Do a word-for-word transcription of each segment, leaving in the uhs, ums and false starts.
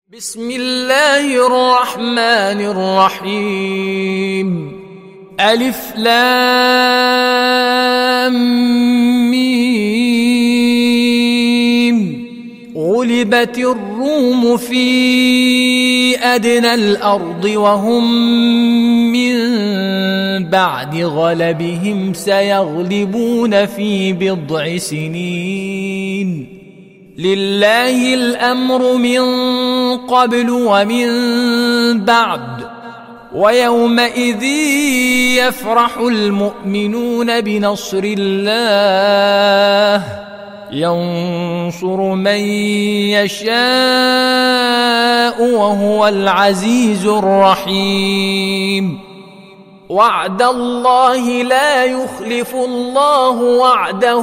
بسم الله الرحمن الرحيم. ألف لام ميم. غلبت الروم في أدنى الأرض وهم من بعد غلبهم سيغلبون في بضع سنين. لله الأمر من قبل ومن بعد، ويومئذ يفرح المؤمنون بنصر الله ينصر من يشاء وهو العزيز الرحيم. وعد الله لا يخلف الله وعده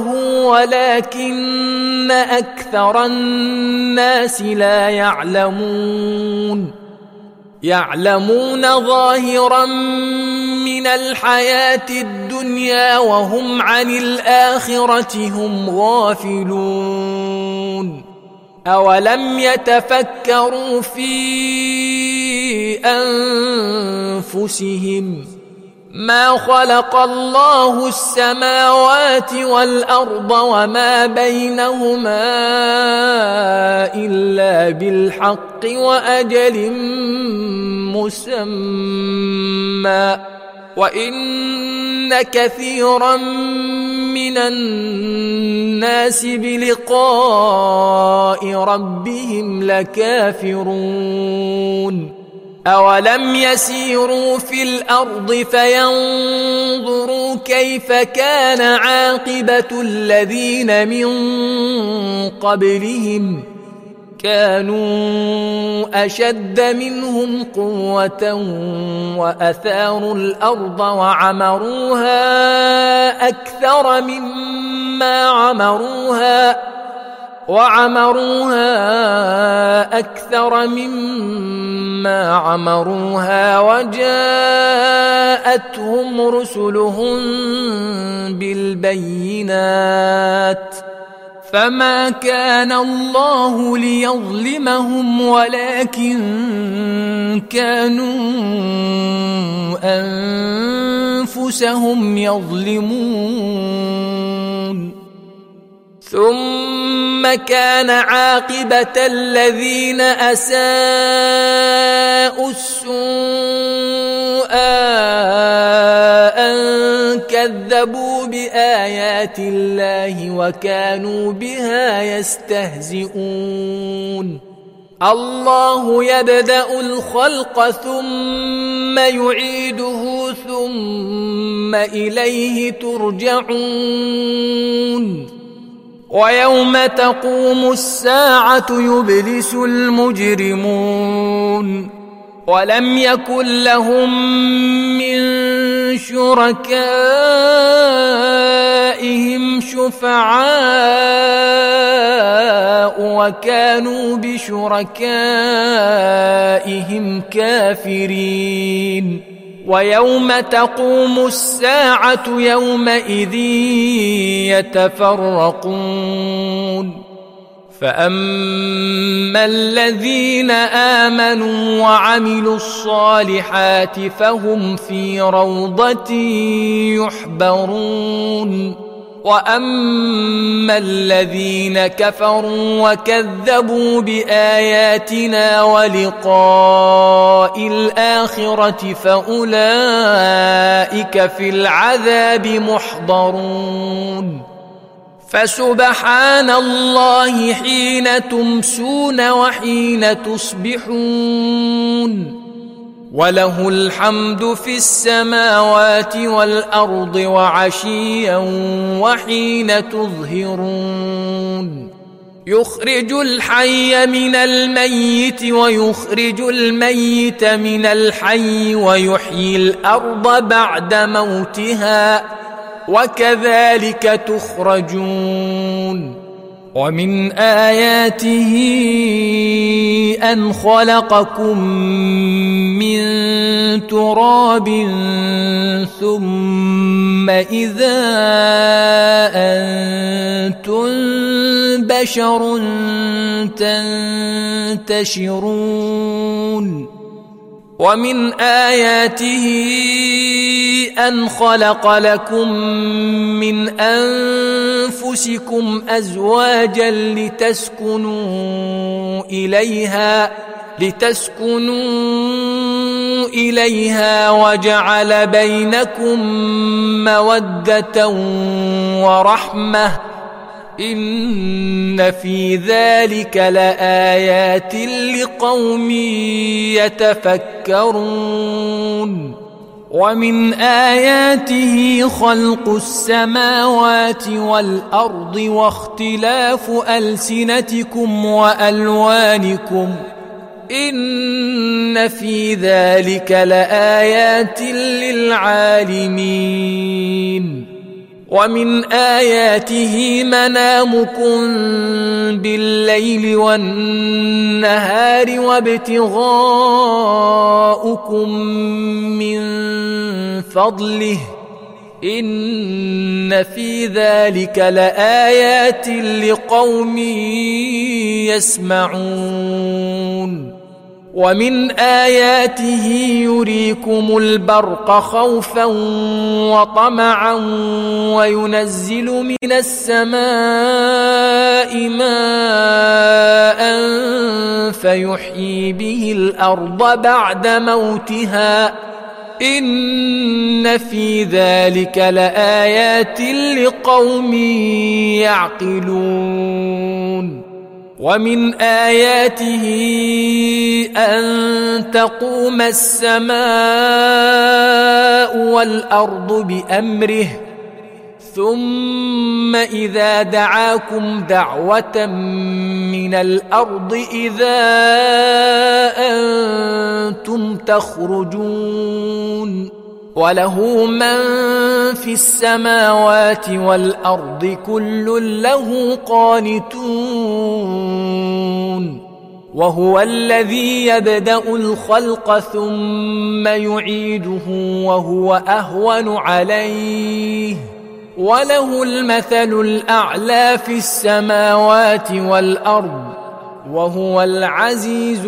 ولكن أكثر الناس لا يعلمون. يعلمون ظاهرا من الحياة الدنيا وهم عن الآخرة هم غافلون. أولم يتفكروا في أنفسهم ما خلق الله السماوات والأرض وما بينهما إلا بالحق وأجل مسمى، وإن كثيرا من الناس بلقاء ربهم لكافرون. أولم يسيروا في الأرض فينظروا كيف كان عاقبة الذين من قبلهم كانوا أشد منهم قوة وأثاروا الأرض وعمروها أكثر مما عمروها وعمروها أكثر مما عمروها وجاءتهم رسلهم بالبينات، فما كان الله ليظلمهم ولكن كانوا أنفسهم يظلمون. ثم كان عاقبة الذين أساءوا السوء أن كذبوا بآيات الله وكانوا بها يستهزئون. الله يبدأ الخلق ثم يعيده ثم إليه ترجعون. ويوم تقوم الساعة يبلس المجرمون ولم يكن لهم من شركائهم شفعاء وكانوا بشركائهم كافرين. ويوم تقوم الساعة يومئذ يتفرقون. فأما الذين آمنوا وعملوا الصالحات فهم في روضة يحبرون. وأما الذين كفروا وكذبوا بآياتنا ولقاء الآخرة فأولئك في العذاب محضرون. فسبحان الله حين تمسون وحين تصبحون، وله الحمد في السماوات والأرض وعشيا وحين تظهرون. يخرج الحي من الميت ويخرج الميت من الحي ويحيي الأرض بعد موتها وكذلك تخرجون. ومن آياته أن خلقكم من تراب ثم إذا أنتم بشر تنتشرون ومن آياته أن خلق لكم من أنفسكم أزواجا لتسكنوا إليها لتسكنوا إليها وجعل بينكم مودة ورحمة إن في ذلك لآيات لقوم يتفكرون ومن آياته خلق السماوات والأرض واختلاف ألسنتكم وألوانكم إن في ذلك لآيات للعالمين ومن آياته منامكم بالليل والنهار وابتغاؤكم من فضله إن في ذلك لآيات لقوم يسمعون ومن آياته يريكم البرق خوفا وطمعا وينزل من السماء ماء فيحيي به الأرض بعد موتها إن في ذلك لآيات لقوم يعقلون ومن آياته أن تقوم السماء والأرض بأمره ثم إذا دعاكم دعوة من الأرض إذا أنتم تخرجون وله من في السماوات والأرض كل له قانتون وهو الذي يبدأ الخلق ثم يعيده وهو أهون عليه وله المثل الأعلى في السماوات والأرض وهو العزيز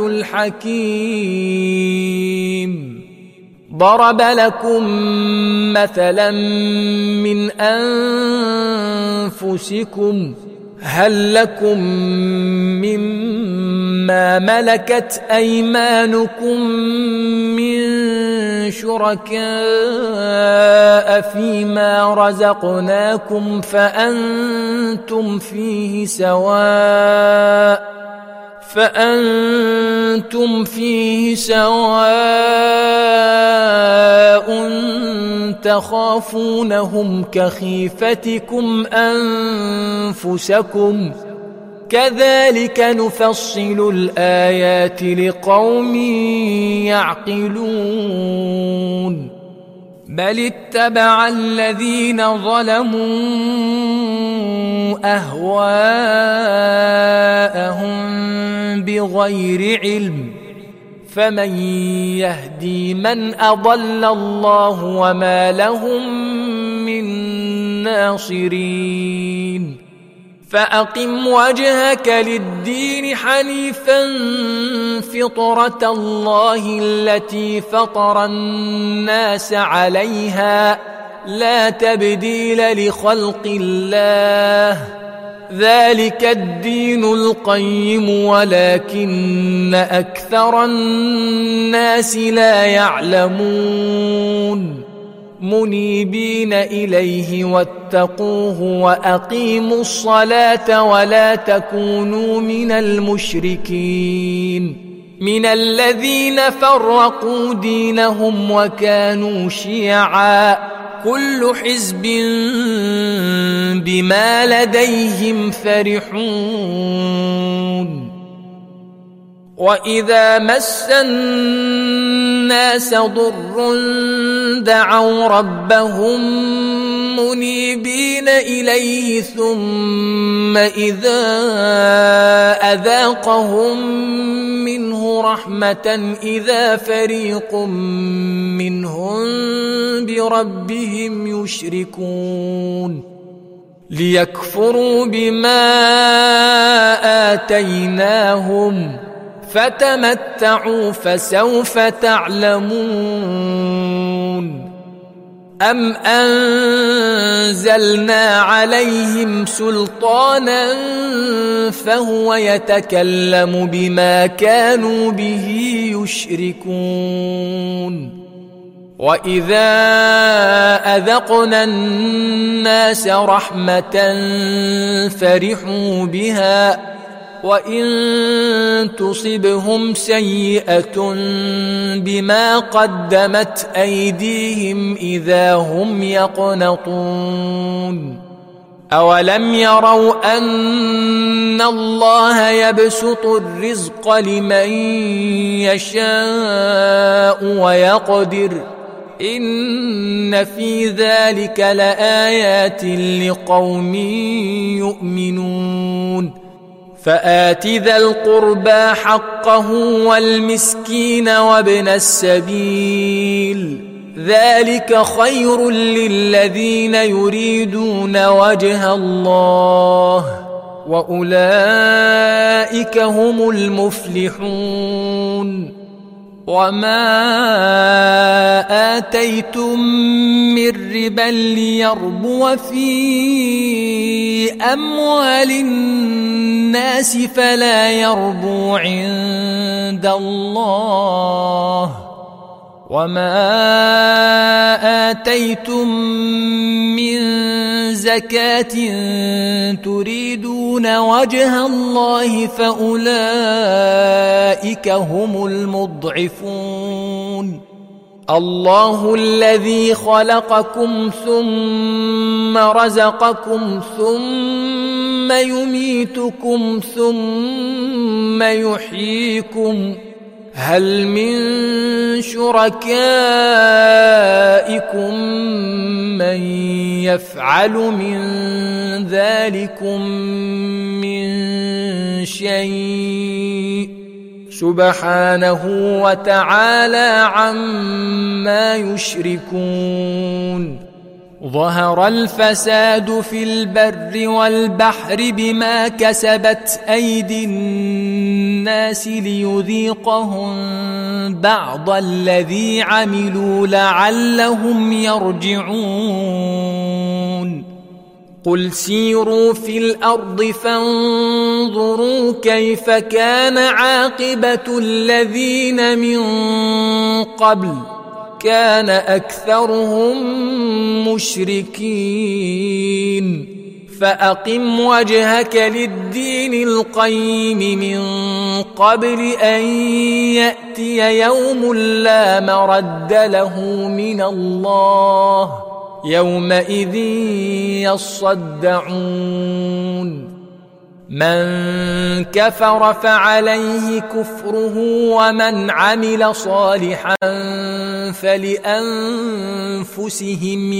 الحكيم ضرب لكم مثلا من أنفسكم هل لكم مما ملكت أيمانكم من شركاء فيما رزقناكم فأنتم فيه سواء فأنتم فيه سواء تخافونهم كخيفتكم أنفسكم كذلك نفصل الآيات لقوم يعقلون بل اتبع الذين ظلموا أهواءهم بغير علم فمن يهدي من أضل الله وما لهم من ناصرين فأقم وجهك للدين حنيفا فطرة الله التي فطر الناس عليها لا تبديل لخلق الله ذلك الدين القيم ولكن أكثر الناس لا يعلمون منيبين إليه واتقوه وأقيموا الصلاة ولا تكونوا من المشركين من الذين فرقوا دينهم وكانوا شيعا كل حزب بما لديهم فرحون وإذا مس الناس ضر دعوا ربهم منيبين إليه ثم إذا أذاقهم منه رحمة إذا فريق منهم بربهم يشركون ليكفروا بما آتيناهم فتمتعوا فسوف تعلمون أم أنزلنا عليهم سلطانا فهو يتكلم بما كانوا به يشركون وإذا أذقنا الناس رحمة فرحوا بها وإن تصبهم سيئة بما قدمت أيديهم إذا هم يقنطون أولم يروا أن الله يبسط الرزق لمن يشاء ويقدر إن في ذلك لآيات لقوم يؤمنون فآت ذا القربى حقه والمسكين وابن السبيل ذلك خير للذين يريدون وجه الله وأولئك هم المفلحون وما آتيتم من ربا ليربو في أموال الناس فلا يربو عند الله وما آتيتم من زكاة تريدون وجه الله فأولئك هم المضعفون الله الذي خلقكم ثم رزقكم ثم يميتكم ثم يحييكم هل من شركائكم من يفعل من ذلكم من شيء سبحانه وتعالى عما يشركون ظهر الفساد في البر والبحر بما كسبت أيدي الناس ليذيقهم بعض الذي عملوا لعلهم يرجعون قل سيروا في الأرض فانظروا كيف كان عاقبة الذين من قبل كان أكثرهم مشركين فأقم وجهك للدين القيم من قبل أن يأتي يوم لا مرد له من الله يومئذ يصدعون من كفر فعليه كفره ومن عمل صالحا فلأنفسهم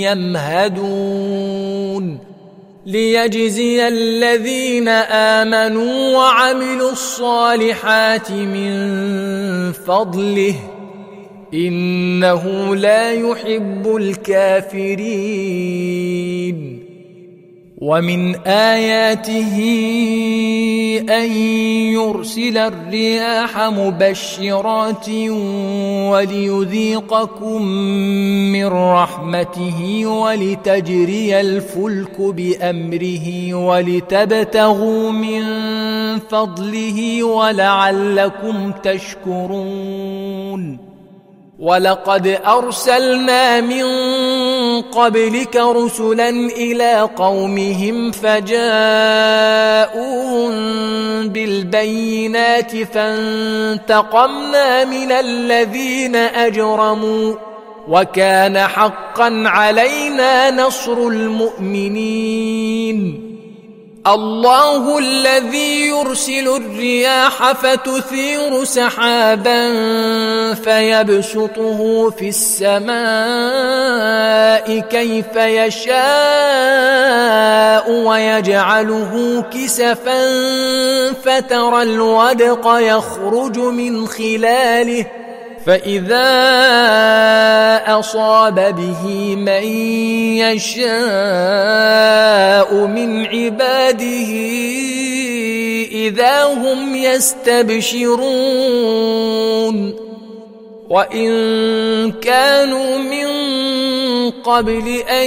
يمهدون ليجزي الذين آمنوا وعملوا الصالحات من فضله إنه لا يحب الكافرين ومن آياته أن يرسل الرياح مبشرات وليذيقكم من رحمته ولتجري الفلك بأمره ولتبتغوا من فضله ولعلكم تشكرون ولقد أرسلنا من قبلك رسلا إلى قومهم فجاءوهم بالبينات فانتقمنا من الذين أجرموا وكان حقا علينا نصر المؤمنين الله الذي يرسل الرياح فتثير سحابا فيبسطه في السماء كيف يشاء ويجعله كسفا فترى الودق يخرج من خلاله فإذا أصاب به من يشاء من عباده إذا هم يستبشرون وإن كانوا من قبل أن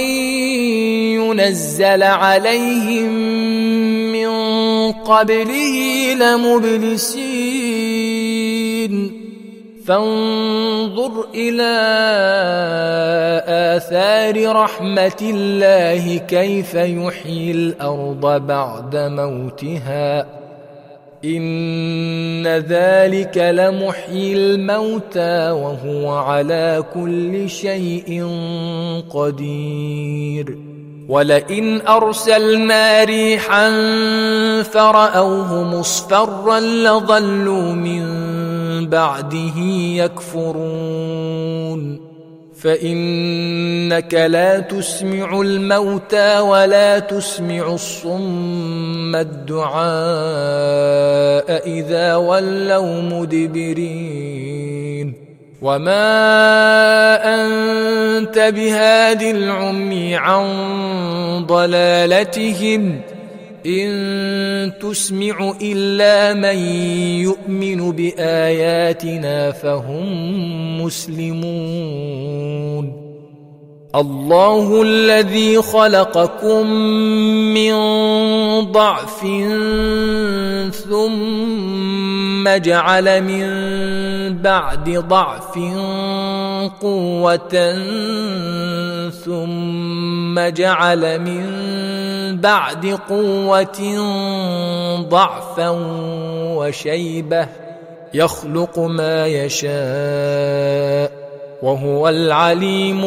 ينزل عليهم من قبله لمبلسين فانظر إلى آثار رحمة الله كيف يحيي الأرض بعد موتها إن ذلك لمحيي الموتى وهو على كل شيء قدير ولئن أرسلنا ريحا فرأوه مصفرا لظلوا من بعده يكفرون فإنك لا تسمع الموتى ولا تسمع الصم الدعاء إذا ولوا مدبرين وما أنت بهاد العمي عن ضلالتهم إن تسمع إلا من يؤمن بآياتنا فهم مسلمون الله الذي خلقكم من ضعف ثم جعل من بعد ضعف قوة ثم جعل من بعد قوة ضعفا وشيبة يخلق ما يشاء وهو العليم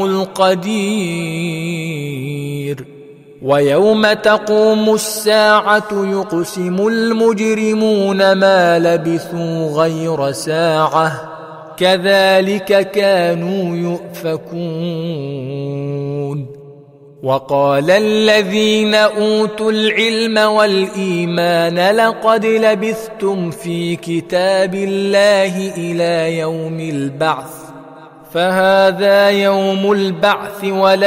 القدير ويوم تقوم الساعة يقسم المجرمون ما لبثوا غير ساعة كذلك كانوا يؤفكون وقال الذين أوتوا العلم والإيمان لقد لبثتم في كتاب الله إلى يوم البعث فهذا يوم البعث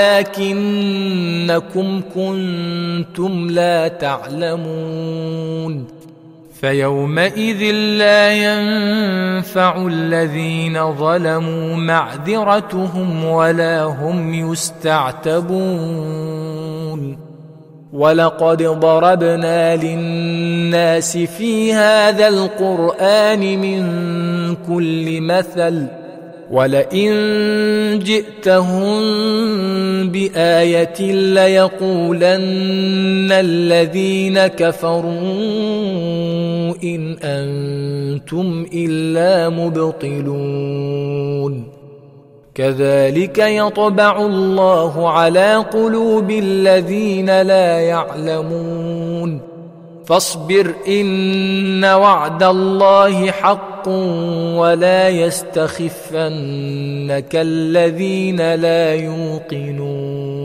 ولكنكم كنتم لا تعلمون فيومئذ لا ينفع الذين ظلموا معذرتهم ولا هم يستعتبون ولقد ضربنا للناس في هذا القرآن من كل مثل ولئن جئتهم بآية ليقولن الذين كفروا إن أنتم إلا مبطلون كذلك يطبع الله على قلوب الذين لا يعلمون فاصبر إن وعد الله حق ولا يستخفنك الذين لا يوقنون